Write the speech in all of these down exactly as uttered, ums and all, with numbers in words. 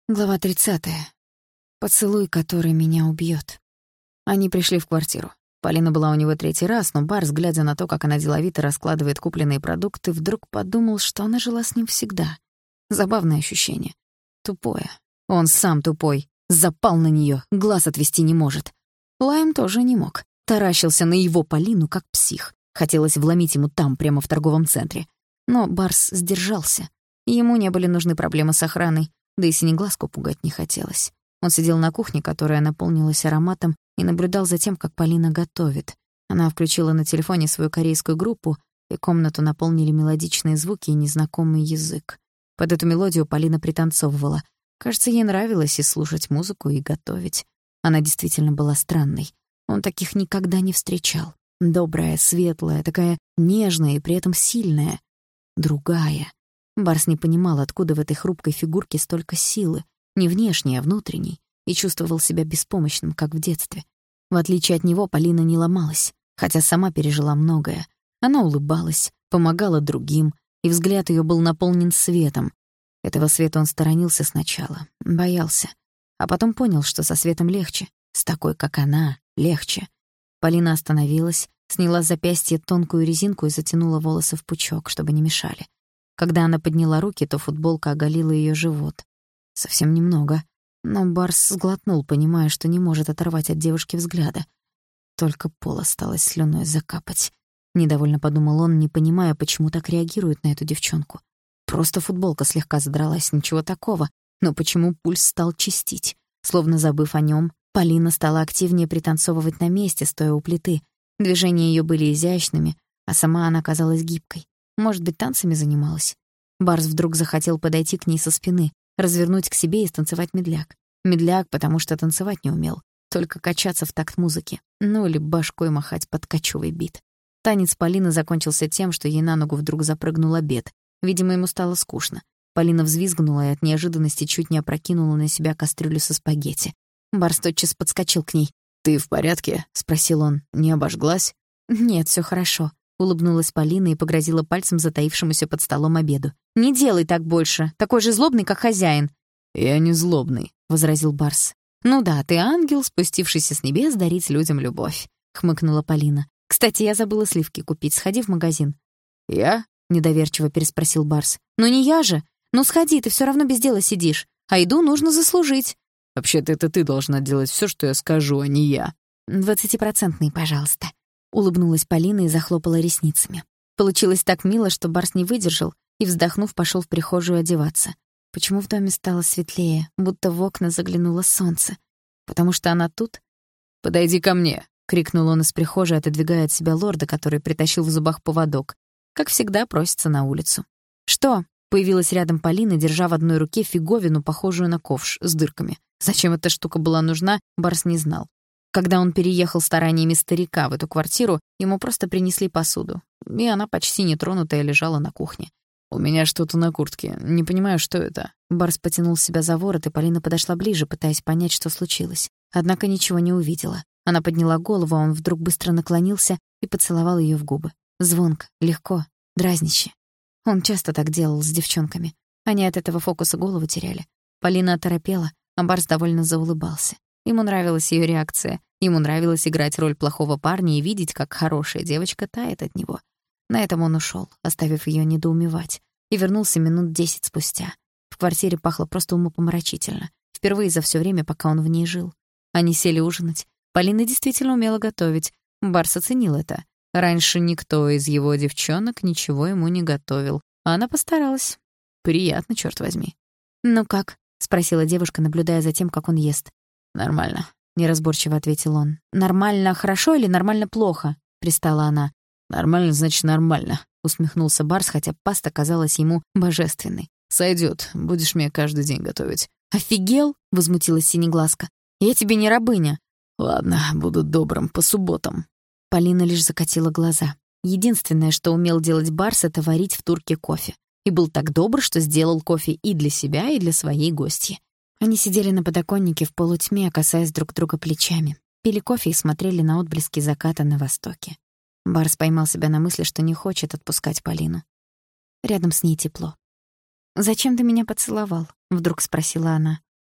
Глава тридцатая. Поцелуй, который меня убьёт. Они пришли в квартиру. Полина была у него третий раз, но Барс, глядя на то, как она деловито раскладывает купленные продукты, вдруг подумал, что она жила с ним всегда. Забавное ощущение. Тупое. Он сам тупой. Запал на неё, глаз отвести не может. Лайм тоже не мог. Таращился на его Полину, как псих. Хотелось вломить ему там, прямо в торговом центре. Но Барс сдержался. Ему не были нужны проблемы с охраной. Да и синеглазку пугать не хотелось. Он сидел на кухне, которая наполнилась ароматом, и наблюдал за тем, как Полина готовит. Она включила на телефоне свою корейскую группу, и комнату наполнили мелодичные звуки и незнакомый язык. Под эту мелодию Полина пританцовывала. Кажется, ей нравилось и слушать музыку, и готовить. Она действительно была странной. Он таких никогда не встречал. Добрая, светлая, такая нежная и при этом сильная. Другая. Барс не понимал, откуда в этой хрупкой фигурке столько силы, не внешней, а внутренней, и чувствовал себя беспомощным, как в детстве. В отличие от него, Полина не ломалась, хотя сама пережила многое. Она улыбалась, помогала другим, и взгляд её был наполнен светом. Этого света он сторонился сначала, боялся, а потом понял, что со светом легче, с такой, как она, легче. Полина остановилась, сняла с запястья тонкую резинку и затянула волосы в пучок, чтобы не мешали. Когда она подняла руки, то футболка оголила её живот. Совсем немного. Но Барс сглотнул, понимая, что не может оторвать от девушки взгляда. Только пол осталось слюной закапать. Недовольно подумал он, не понимая, почему так реагирует на эту девчонку. Просто футболка слегка задралась, ничего такого. Но почему пульс стал чистить? Словно забыв о нём, Полина стала активнее пританцовывать на месте, стоя у плиты. Движения её были изящными, а сама она казалась гибкой. Может быть, танцами занималась? Барс вдруг захотел подойти к ней со спины, развернуть к себе и станцевать медляк. Медляк, потому что танцевать не умел, только качаться в такт музыки, ну или башкой махать под кочёвый бит. Танец Полины закончился тем, что ей на ногу вдруг запрыгнул обед. Видимо, ему стало скучно. Полина взвизгнула и от неожиданности чуть не опрокинула на себя кастрюлю со спагетти. Барс тотчас подскочил к ней. «Ты в порядке?» — спросил он. «Не обожглась?» «Нет, всё хорошо», — улыбнулась Полина и погрозила пальцем затаившемуся под столом обеду. «Не делай так больше, такой же злобный, как хозяин». «Я не злобный», — возразил Барс. «Ну да, ты ангел, спустившийся с небес дарить людям любовь», — хмыкнула Полина. «Кстати, я забыла сливки купить, сходи в магазин». «Я?» — недоверчиво переспросил Барс. «Ну не я же! Ну сходи, ты всё равно без дела сидишь. А еду нужно заслужить». «Вообще-то это ты должна делать всё, что я скажу, а не я». «Двадцатипроцентный, пожалуйста», — улыбнулась Полина и захлопала ресницами. Получилось так мило, что Барс не выдержал и, вздохнув, пошёл в прихожую одеваться. Почему в доме стало светлее, будто в окна заглянуло солнце? Потому что она тут? «Подойди ко мне», — крикнул он из прихожей, отодвигая от себя лорда, который притащил в зубах поводок. Как всегда, просится на улицу. «Что?» — появилась рядом Полина, держа в одной руке фиговину, похожую на ковш, с дырками. Зачем эта штука была нужна, Барс не знал. Когда он переехал стараниями старика в эту квартиру, ему просто принесли посуду, и она почти нетронутая лежала на кухне. «У меня что-то на куртке. Не понимаю, что это». Барс потянул себя за ворот, и Полина подошла ближе, пытаясь понять, что случилось. Однако ничего не увидела. Она подняла голову, а он вдруг быстро наклонился и поцеловал её в губы. Звонко, легко, дразнище. Он часто так делал с девчонками. Они от этого фокуса голову теряли. Полина оторопела, а Барс довольно заулыбался. Ему нравилась её реакция. Ему нравилось играть роль плохого парня и видеть, как хорошая девочка тает от него. На этом он ушёл, оставив её недоумевать, и вернулся минут десять спустя. В квартире пахло просто умопомрачительно. Впервые за всё время, пока он в ней жил. Они сели ужинать. Полина действительно умела готовить. Барс оценил это. Раньше никто из его девчонок ничего ему не готовил, а она постаралась. Приятно, чёрт возьми. «Ну как?» — спросила девушка, наблюдая за тем, как он ест. «Нормально», — неразборчиво ответил он. «Нормально хорошо или нормально плохо?» — пристала она. «Нормально, значит, нормально», — усмехнулся Барс, хотя паста казалась ему божественной. «Сойдёт. Будешь мне каждый день готовить». «Офигел?» — возмутилась Синеглазка. «Я тебе не рабыня». «Ладно, буду добрым по субботам». Полина лишь закатила глаза. Единственное, что умел делать Барс, — это варить в турке кофе. И был так добр, что сделал кофе и для себя, и для своей гостьи. Они сидели на подоконнике в полутьме, касаясь друг друга плечами, пили кофе и смотрели на отблески заката на востоке. Барс поймал себя на мысли, что не хочет отпускать Полину. Рядом с ней тепло. «Зачем ты меня поцеловал?» — вдруг спросила она.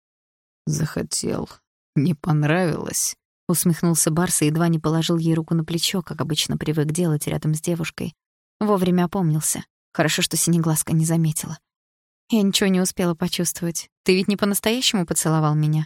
Захотел. Не понравилось. Усмехнулся Барс и едва не положил ей руку на плечо, как обычно привык делать рядом с девушкой. Вовремя опомнился. Хорошо, что Синеглазка не заметила. Я ничего не успела почувствовать. Ты ведь не по-настоящему поцеловал меня?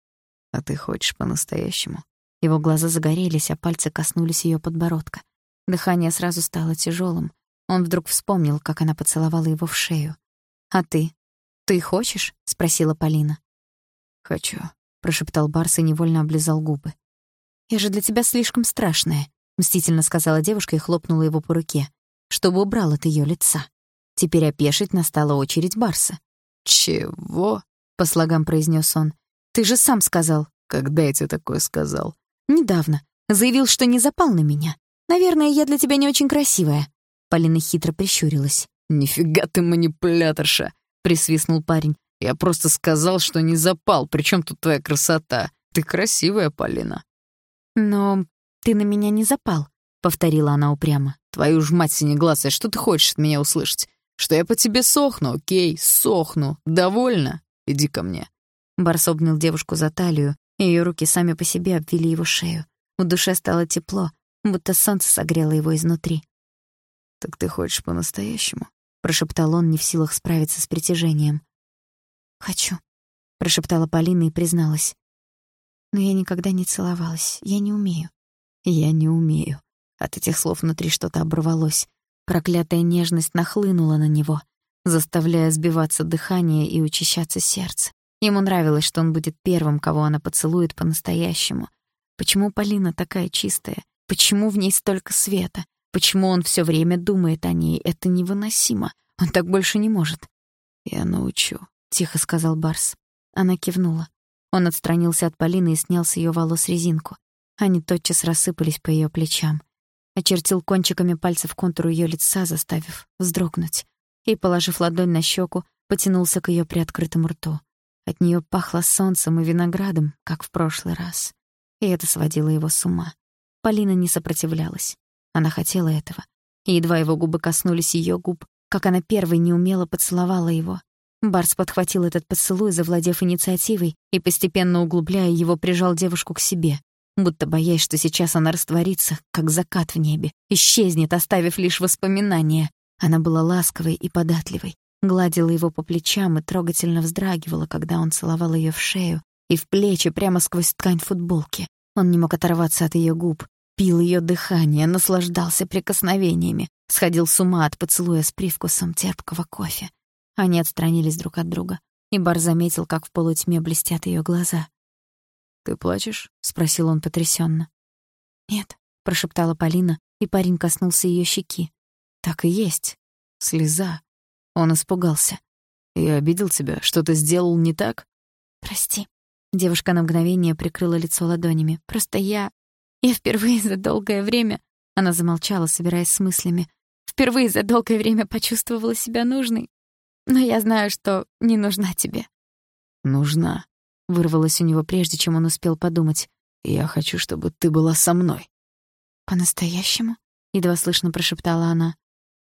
А ты хочешь по-настоящему? Его глаза загорелись, а пальцы коснулись её подбородка. Дыхание сразу стало тяжёлым. Он вдруг вспомнил, как она поцеловала его в шею. «А ты? Ты хочешь?» — спросила Полина. «Хочу», — прошептал Барс и невольно облизал губы. «Я же для тебя слишком страшная», — мстительно сказала девушка и хлопнула его по руке, чтобы убрал от её лица. Теперь опешить настала очередь Барса. «Чего?» — по слогам произнёс он. «Ты же сам сказал». «Когда я тебе такое сказал?» «Недавно. Заявил, что не запал на меня. Наверное, я для тебя не очень красивая». Полина хитро прищурилась. «Нифига ты манипуляторша!» — присвистнул парень. «Я просто сказал, что не запал. Причём тут твоя красота? Ты красивая, Полина». «Но ты на меня не запал», — повторила она упрямо. «Твою ж мать синеглазая, что ты хочешь от меня услышать? Что я по тебе сохну, окей, сохну. Довольно? Иди ко мне». Барс обнял девушку за талию, и её руки сами по себе обвили его шею. В душе стало тепло, будто солнце согрело его изнутри. «Так ты хочешь по-настоящему?» — прошептал он, не в силах справиться с притяжением. «Хочу», — прошептала Полина и призналась. «Но я никогда не целовалась, я не умею». «Я не умею». От этих слов внутри что-то оборвалось. Проклятая нежность нахлынула на него, заставляя сбиваться дыхание и учащаться сердце. Ему нравилось, что он будет первым, кого она поцелует по-настоящему. Почему Полина такая чистая? Почему в ней столько света? Почему он всё время думает о ней? Это невыносимо. Он так больше не может. «Я научу», — тихо сказал Барс. Она кивнула. Он отстранился от Полины и снял с её волос резинку. Они тотчас рассыпались по её плечам. Очертил кончиками пальцев контур её лица, заставив вздрогнуть. И, положив ладонь на щеку, потянулся к её приоткрытому рту. От неё пахло солнцем и виноградом, как в прошлый раз. И это сводило его с ума. Полина не сопротивлялась. Она хотела этого. И едва его губы коснулись её губ, как она первой неумело поцеловала его. Барс подхватил этот поцелуй, завладев инициативой, и, постепенно углубляя его, прижал девушку к себе, будто боясь, что сейчас она растворится, как закат в небе, исчезнет, оставив лишь воспоминания. Она была ласковой и податливой, гладила его по плечам и трогательно вздрагивала, когда он целовал её в шею и в плечи прямо сквозь ткань футболки. Он не мог оторваться от её губ, пил её дыхание, наслаждался прикосновениями, сходил с ума от поцелуя с привкусом терпкого кофе. Они отстранились друг от друга, и Барс заметил, как в полутьме блестят её глаза. «Ты плачешь?» — спросил он потрясённо. «Нет», — прошептала Полина, и парень коснулся её щеки. «Так и есть. Слеза». Он испугался. «Я обидел тебя? Что-то сделал не так?» «Прости». Девушка на мгновение прикрыла лицо ладонями. «Просто я... Я впервые за долгое время...» Она замолчала, собираясь с мыслями. «Впервые за долгое время почувствовала себя нужной. Но я знаю, что не нужна тебе». «Нужна», — вырвалось у него, прежде чем он успел подумать. «Я хочу, чтобы ты была со мной». «По-настоящему?» — едва слышно прошептала она.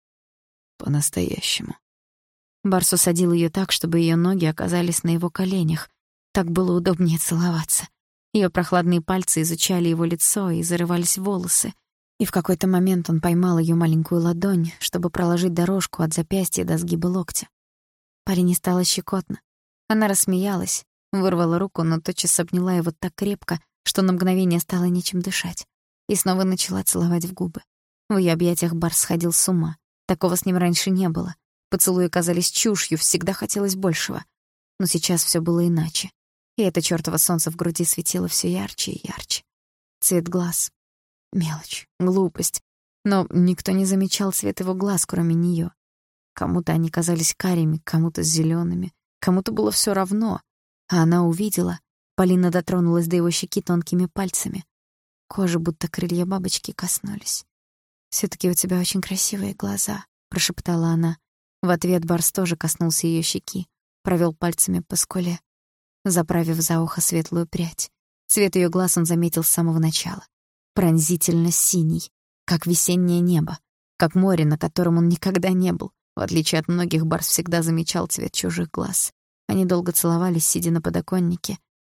«По-настоящему». Барс усадил её так, чтобы её ноги оказались на его коленях. Так было удобнее целоваться. Её прохладные пальцы изучали его лицо и зарывались в волосы. И в какой-то момент он поймал её маленькую ладонь, чтобы проложить дорожку от запястья до сгиба локтя. Парень стало щекотно. Она рассмеялась, вырвала руку, но тотчас обняла его так крепко, что на мгновение стало нечем дышать, и снова начала целовать в губы. В её объятиях Барс сходил с ума. Такого с ним раньше не было. Поцелуи казались чушью, всегда хотелось большего. Но сейчас всё было иначе. И это чёртово солнце в груди светило всё ярче и ярче. Цвет глаз. Мелочь, глупость. Но никто не замечал цвет его глаз, кроме неё. Кому-то они казались карими, кому-то зелёными, кому-то было всё равно. А она увидела. Полина дотронулась до его щеки тонкими пальцами. Кожа, будто крылья бабочки, коснулись. «Всё-таки у тебя очень красивые глаза», — прошептала она. В ответ Барс тоже коснулся её щеки, провёл пальцами по скуле, заправив за ухо светлую прядь. Цвет её глаз он заметил с самого начала. Пронзительно синий, как весеннее небо, как море, на котором он никогда не был. В отличие от многих, Барс всегда замечал цвет чужих глаз. Они долго целовались, сидя на подоконнике,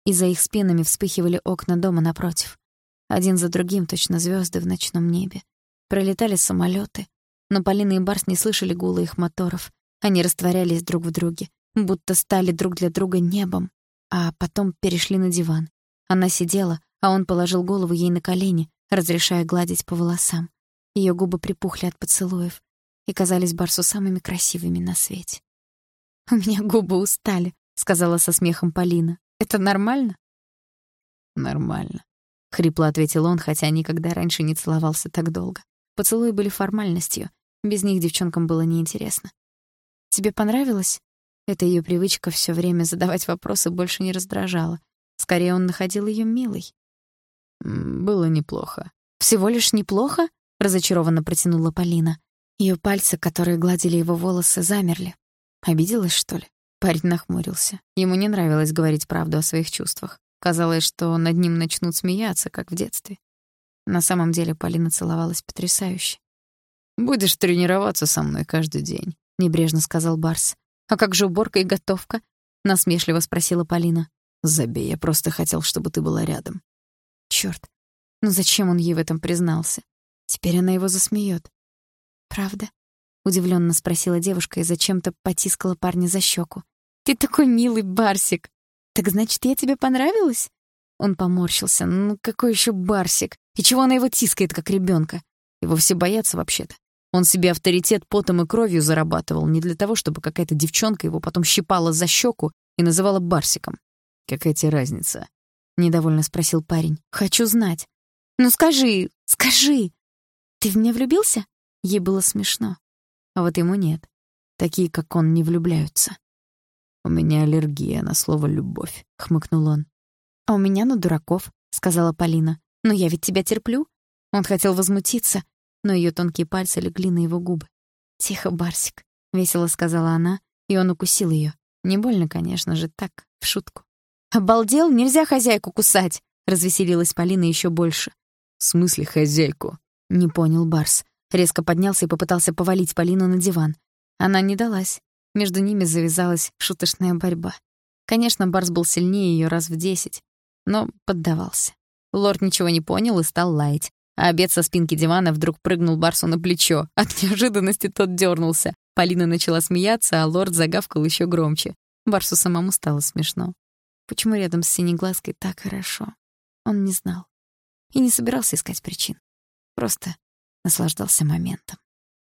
и за их спинами вспыхивали окна дома напротив. Один за другим, точно звезды в ночном небе. Пролетали самолеты, но Полина и Барс не слышали гула их моторов. Они растворялись друг в друге, будто стали друг для друга небом, а потом перешли на диван. Она сидела, а он положил голову ей на колени, разрешая гладить по волосам. Её губы припухли от поцелуев и казались Барсу самыми красивыми на свете. «У меня губы устали», — сказала со смехом Полина. «Это нормально?» «Нормально», — хрипло ответил он, хотя никогда раньше не целовался так долго. Поцелуи были формальностью, без них девчонкам было неинтересно. «Тебе понравилось?» Эта её привычка всё время задавать вопросы больше не раздражала. Скорее, он находил её милой. «Было неплохо». «Всего лишь неплохо?» — разочарованно протянула Полина. Её пальцы, которые гладили его волосы, замерли. Обиделась, что ли? Парень нахмурился. Ему не нравилось говорить правду о своих чувствах. Казалось, что над ним начнут смеяться, как в детстве. На самом деле Полина целовалась потрясающе. «Будешь тренироваться со мной каждый день», — небрежно сказал Барс. «А как же уборка и готовка?» — насмешливо спросила Полина. «Забей, я просто хотел, чтобы ты была рядом». Чёрт, ну зачем он ей в этом признался? Теперь она его засмеёт. «Правда?» — удивлённо спросила девушка и зачем-то потискала парня за щеку. «Ты такой милый, Барсик! Так значит, я тебе понравилась?» Он поморщился. «Ну какой ещё Барсик? И чего она его тискает, как ребёнка? Его все боятся вообще-то. Он себе авторитет потом и кровью зарабатывал не для того, чтобы какая-то девчонка его потом щипала за щеку и называла Барсиком». «Какая тебе разница?» — недовольно спросил парень. «Хочу знать». «Ну скажи, скажи! Ты в меня влюбился?» Ей было смешно. А вот ему нет. Такие, как он, не влюбляются. «У меня аллергия на слово «любовь», — хмыкнул он. «А у меня на дураков», — сказала Полина. «Но я ведь тебя терплю». Он хотел возмутиться, но её тонкие пальцы легли на его губы. «Тихо, Барсик», — весело сказала она, и он укусил её. Не больно, конечно же, так, в шутку. «Обалдел? Нельзя хозяйку кусать!» — развеселилась Полина ещё больше. «В смысле хозяйку?» — не понял Барс. Резко поднялся и попытался повалить Полину на диван. Она не далась. Между ними завязалась шуточная борьба. Конечно, Барс был сильнее её раз в десять, но поддавался. Лорд ничего не понял и стал лаять. А обед со спинки дивана вдруг прыгнул Барсу на плечо. От неожиданности тот дёрнулся. Полина начала смеяться, а лорд загавкал ещё громче. Барсу самому стало смешно. Почему рядом с Синеглазкой так хорошо? Он не знал. И не собирался искать причин. Просто наслаждался моментом.